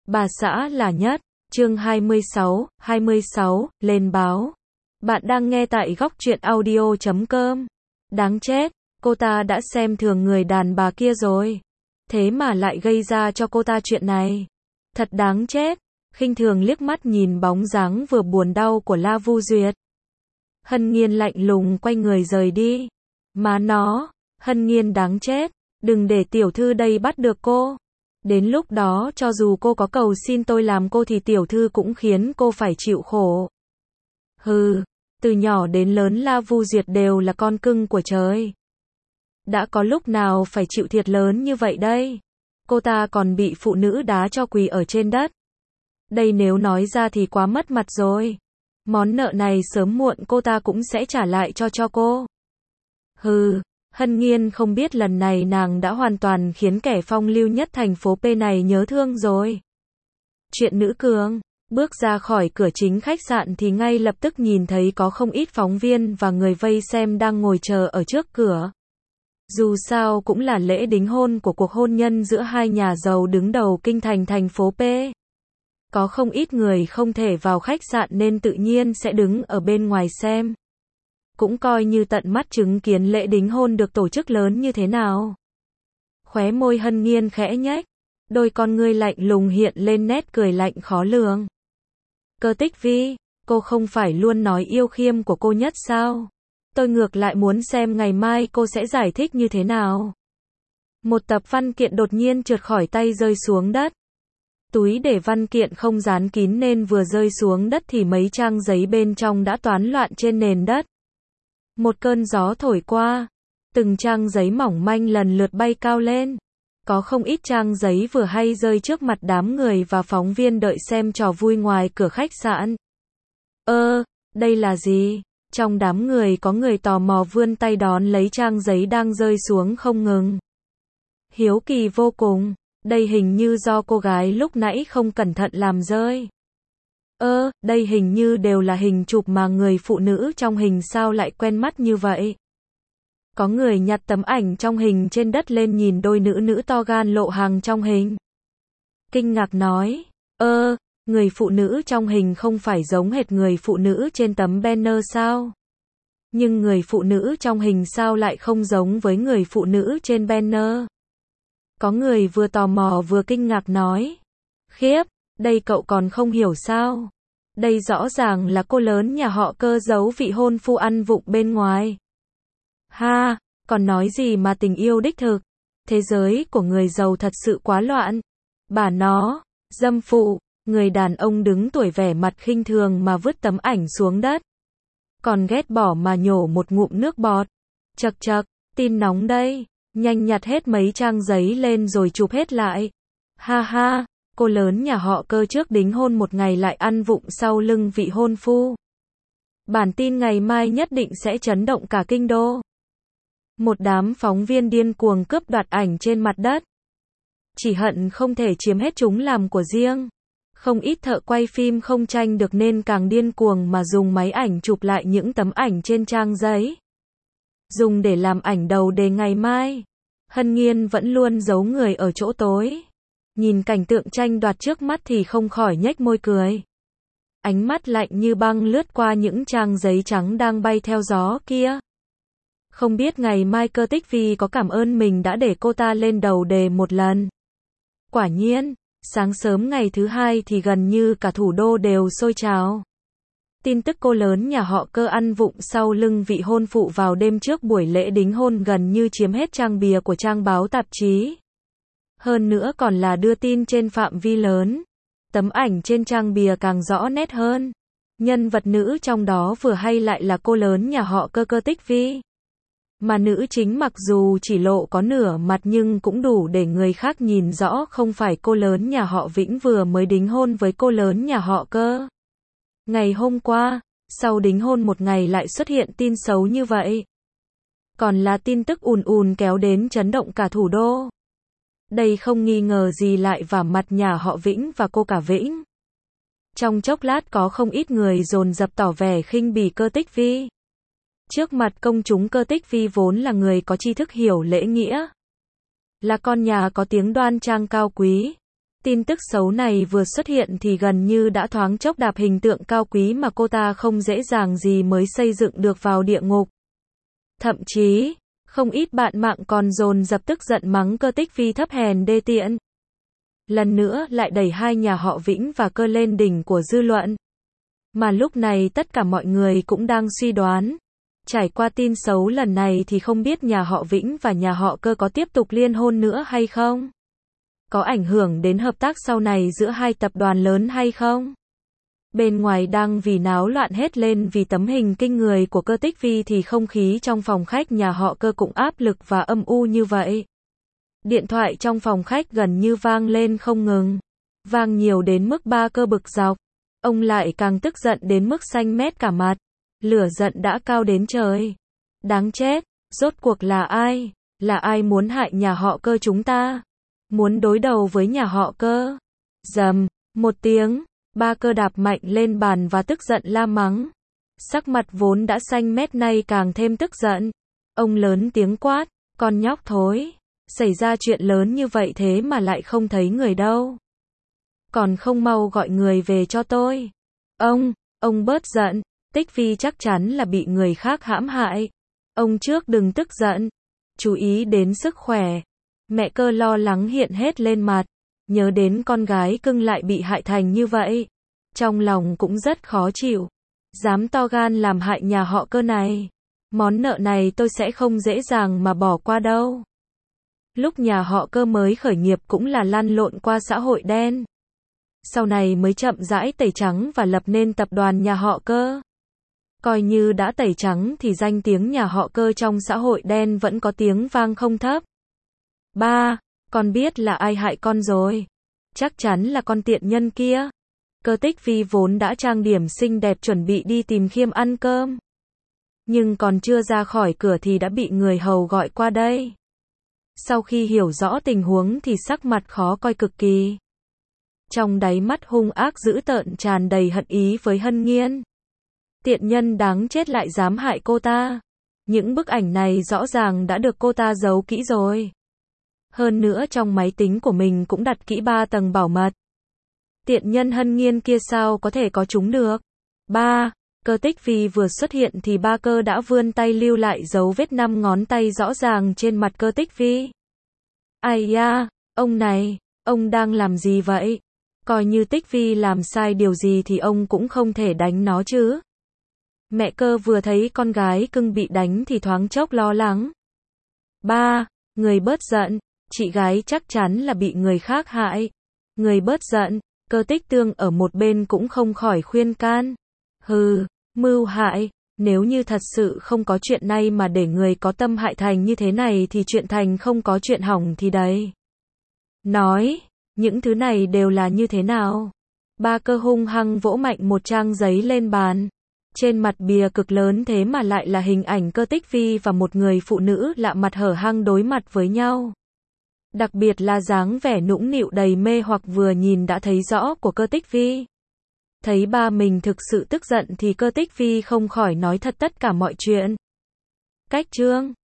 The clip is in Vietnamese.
Bà xã là nhất. Chương 26, lên báo. Bạn đang nghe tại góc truyện audio.com. Đáng chết, cô ta đã xem thường người đàn bà kia rồi. Thế mà lại gây ra cho cô ta chuyện này. Thật đáng chết. Khinh thường liếc mắt nhìn bóng dáng vừa buồn đau của La Vu Duyệt. Hân Nghiên lạnh lùng quay người rời đi. Má nó, Hân Nghiên đáng chết. Đừng để tiểu thư đây bắt được cô. Đến lúc đó cho dù cô có cầu xin tôi làm cô thì tiểu thư cũng khiến cô phải chịu khổ. Hừ, từ nhỏ đến lớn La Vu Duyệt đều là con cưng của trời. Đã có lúc nào phải chịu thiệt lớn như vậy đây? Cô ta còn bị phụ nữ đá cho quỳ ở trên đất. Đây nếu nói ra thì quá mất mặt rồi. Món nợ này sớm muộn cô ta cũng sẽ trả lại cho cô. Hừ. Hân Nghiên không biết lần này nàng đã hoàn toàn khiến kẻ phong lưu nhất thành phố P này nhớ thương rồi. Chuyện nữ cường, bước ra khỏi cửa chính khách sạn thì ngay lập tức nhìn thấy có không ít phóng viên và người vây xem đang ngồi chờ ở trước cửa. Dù sao cũng là lễ đính hôn của cuộc hôn nhân giữa hai nhà giàu đứng đầu kinh thành thành phố P. Có không ít người không thể vào khách sạn nên tự nhiên sẽ đứng ở bên ngoài xem. Cũng coi như tận mắt chứng kiến lễ đính hôn được tổ chức lớn như thế nào. Khóe môi Hân Nghiên khẽ nhếch, đôi con ngươi lạnh lùng hiện lên nét cười lạnh khó lường. Cơ Tích Vi, cô không phải luôn nói yêu khiêm của cô nhất sao? Tôi ngược lại muốn xem ngày mai cô sẽ giải thích như thế nào. Một tập văn kiện đột nhiên trượt khỏi tay rơi xuống đất. Túi để văn kiện không dán kín nên vừa rơi xuống đất thì mấy trang giấy bên trong đã toán loạn trên nền đất. Một cơn gió thổi qua, từng trang giấy mỏng manh lần lượt bay cao lên. Có không ít trang giấy vừa hay rơi trước mặt đám người và phóng viên đợi xem trò vui ngoài cửa khách sạn. Đây là gì? Trong đám người có người tò mò vươn tay đón lấy trang giấy đang rơi xuống không ngừng. Hiếu kỳ vô cùng, đây hình như do cô gái lúc nãy không cẩn thận làm rơi. Đây hình như đều là hình chụp mà người phụ nữ trong hình sao lại quen mắt như vậy. Có người nhặt tấm ảnh trong hình trên đất lên nhìn đôi nữ to gan lộ hàng trong hình. Kinh ngạc nói, người phụ nữ trong hình không phải giống hệt người phụ nữ trên tấm banner sao? Nhưng người phụ nữ trong hình sao lại không giống với người phụ nữ trên banner? Có người vừa tò mò vừa kinh ngạc nói, khiếp, đây cậu còn không hiểu sao? Đây rõ ràng là cô lớn nhà họ Cơ giấu vị hôn phu ăn vụng bên ngoài. Ha, còn nói gì mà tình yêu đích thực. Thế giới của người giàu thật sự quá loạn. Bà nó, dâm phụ, người đàn ông đứng tuổi vẻ mặt khinh thường mà vứt tấm ảnh xuống đất. Còn ghét bỏ mà nhổ một ngụm nước bọt. Chậc chậc, tin nóng đây, nhanh nhặt hết mấy trang giấy lên rồi chụp hết lại. Ha ha. Cô lớn nhà họ Cơ trước đính hôn một ngày lại ăn vụng sau lưng vị hôn phu. Bản tin ngày mai nhất định sẽ chấn động cả kinh đô. Một đám phóng viên điên cuồng cướp đoạt ảnh trên mặt đất. Chỉ hận không thể chiếm hết chúng làm của riêng. Không ít thợ quay phim không tranh được nên càng điên cuồng mà dùng máy ảnh chụp lại những tấm ảnh trên trang giấy. Dùng để làm ảnh đầu đề ngày mai. Hân Nghiên vẫn luôn giấu người ở chỗ tối. Nhìn cảnh tượng tranh đoạt trước mắt thì không khỏi nhếch môi cười. Ánh mắt lạnh như băng lướt qua những trang giấy trắng đang bay theo gió kia. Không biết ngày mai Cơ Tích Vi có cảm ơn mình đã để cô ta lên đầu đề một lần. Quả nhiên, sáng sớm ngày thứ hai thì gần như cả thủ đô đều sôi trào. Tin tức cô lớn nhà họ Cơ ăn vụng sau lưng vị hôn phụ vào đêm trước buổi lễ đính hôn gần như chiếm hết trang bìa của trang báo tạp chí. Hơn nữa còn là đưa tin trên phạm vi lớn. Tấm ảnh trên trang bìa càng rõ nét hơn. Nhân vật nữ trong đó vừa hay lại là cô lớn nhà họ Cơ Cơ Tích Vi. Mà nữ chính mặc dù chỉ lộ có nửa mặt nhưng cũng đủ để người khác nhìn rõ không phải cô lớn nhà họ Vĩnh vừa mới đính hôn với cô lớn nhà họ Cơ. Ngày hôm qua, sau đính hôn một ngày lại xuất hiện tin xấu như vậy. Còn là tin tức ùn ùn kéo đến chấn động cả thủ đô. Đây không nghi ngờ gì lại vả mặt nhà họ Vĩnh và cô cả Vĩnh. Trong chốc lát có không ít người dồn dập tỏ vẻ khinh bỉ Cơ Tích Vi. Trước mặt công chúng Cơ Tích Vi vốn là người có tri thức hiểu lễ nghĩa. Là con nhà có tiếng đoan trang cao quý. Tin tức xấu này vừa xuất hiện thì gần như đã thoáng chốc đạp hình tượng cao quý mà cô ta không dễ dàng gì mới xây dựng được vào địa ngục. Thậm chí, không ít bạn mạng còn dồn dập tức giận mắng Cơ Tích Phi thấp hèn đê tiện. Lần nữa lại đẩy hai nhà họ Vĩnh và Cơ lên đỉnh của dư luận. Mà lúc này tất cả mọi người cũng đang suy đoán. Trải qua tin xấu lần này thì không biết nhà họ Vĩnh và nhà họ Cơ có tiếp tục liên hôn nữa hay không? Có ảnh hưởng đến hợp tác sau này giữa hai tập đoàn lớn hay không? Bên ngoài đang vì náo loạn hết lên vì tấm hình kinh người của Cơ Tích Phi thì không khí trong phòng khách nhà họ Cơ cũng áp lực và âm u như vậy. Điện thoại trong phòng khách gần như vang lên không ngừng. Vang nhiều đến mức ba Cơ bực dọc. Ông lại càng tức giận đến mức xanh mét cả mặt. Lửa giận đã cao đến trời. Đáng chết, rốt cuộc là ai? Là ai muốn hại nhà họ Cơ chúng ta? Muốn đối đầu với nhà họ Cơ? Rầm, một tiếng, ba Cơ đạp mạnh lên bàn và tức giận la mắng. Sắc mặt vốn đã xanh mét nay càng thêm tức giận. Ông lớn tiếng quát, con nhóc thối, xảy ra chuyện lớn như vậy thế mà lại không thấy người đâu. Còn không mau gọi người về cho tôi. Ông bớt giận, Tích Phi chắc chắn là bị người khác hãm hại. Ông trước đừng tức giận, chú ý đến sức khỏe. Mẹ Cơ lo lắng hiện hết lên mặt, nhớ đến con gái cưng lại bị hại thành như vậy. Trong lòng cũng rất khó chịu. Dám to gan làm hại nhà họ Cơ này. Món nợ này tôi sẽ không dễ dàng mà bỏ qua đâu. Lúc nhà họ Cơ mới khởi nghiệp cũng là lăn lộn qua xã hội đen. Sau này mới chậm rãi tẩy trắng và lập nên tập đoàn nhà họ Cơ. Coi như đã tẩy trắng thì danh tiếng nhà họ Cơ trong xã hội đen vẫn có tiếng vang không thấp. Ba, con biết là ai hại con rồi. Chắc chắn là con tiện nhân kia. Cơ Tích Phi vốn đã trang điểm xinh đẹp chuẩn bị đi tìm Khiêm ăn cơm. Nhưng còn chưa ra khỏi cửa thì đã bị người hầu gọi qua đây. Sau khi hiểu rõ tình huống thì sắc mặt khó coi cực kỳ. Trong đáy mắt hung ác dữ tợn tràn đầy hận ý với Hân Nghiên. Tiện nhân đáng chết lại dám hại cô ta. Những bức ảnh này rõ ràng đã được cô ta giấu kỹ rồi. Hơn nữa trong máy tính của mình cũng đặt kỹ 3 tầng bảo mật. Tiện nhân Hân Nghiên kia sao có thể có chúng được. Ba, Cơ Tích Phi vừa xuất hiện thì ba Cơ đã vươn tay lưu lại dấu vết 5 ngón tay rõ ràng trên mặt Cơ Tích Phi. Ai da, ông này, ông đang làm gì vậy? Coi như Tích Phi làm sai điều gì thì ông cũng không thể đánh nó chứ. Mẹ Cơ vừa thấy con gái cưng bị đánh thì thoáng chốc lo lắng. Ba, người bớt giận, chị gái chắc chắn là bị người khác hại. Người bớt giận, Cơ Tích Tương ở một bên cũng không khỏi khuyên can. Hừ, mưu hại, nếu như thật sự không có chuyện này mà để người có tâm hại thành như thế này thì chuyện thành không có chuyện hỏng thì đấy. Nói, những thứ này đều là như thế nào? Ba Cơ hung hăng vỗ mạnh một trang giấy lên bàn. Trên mặt bìa cực lớn thế mà lại là hình ảnh Cơ Tích Phi và một người phụ nữ lạ mặt hở hang đối mặt với nhau. Đặc biệt là dáng vẻ nũng nịu đầy mê hoặc vừa nhìn đã thấy rõ của Cơ Tích Phi. Thấy ba mình thực sự tức giận thì Cơ Tích Phi không khỏi nói thật tất cả mọi chuyện. Cách chương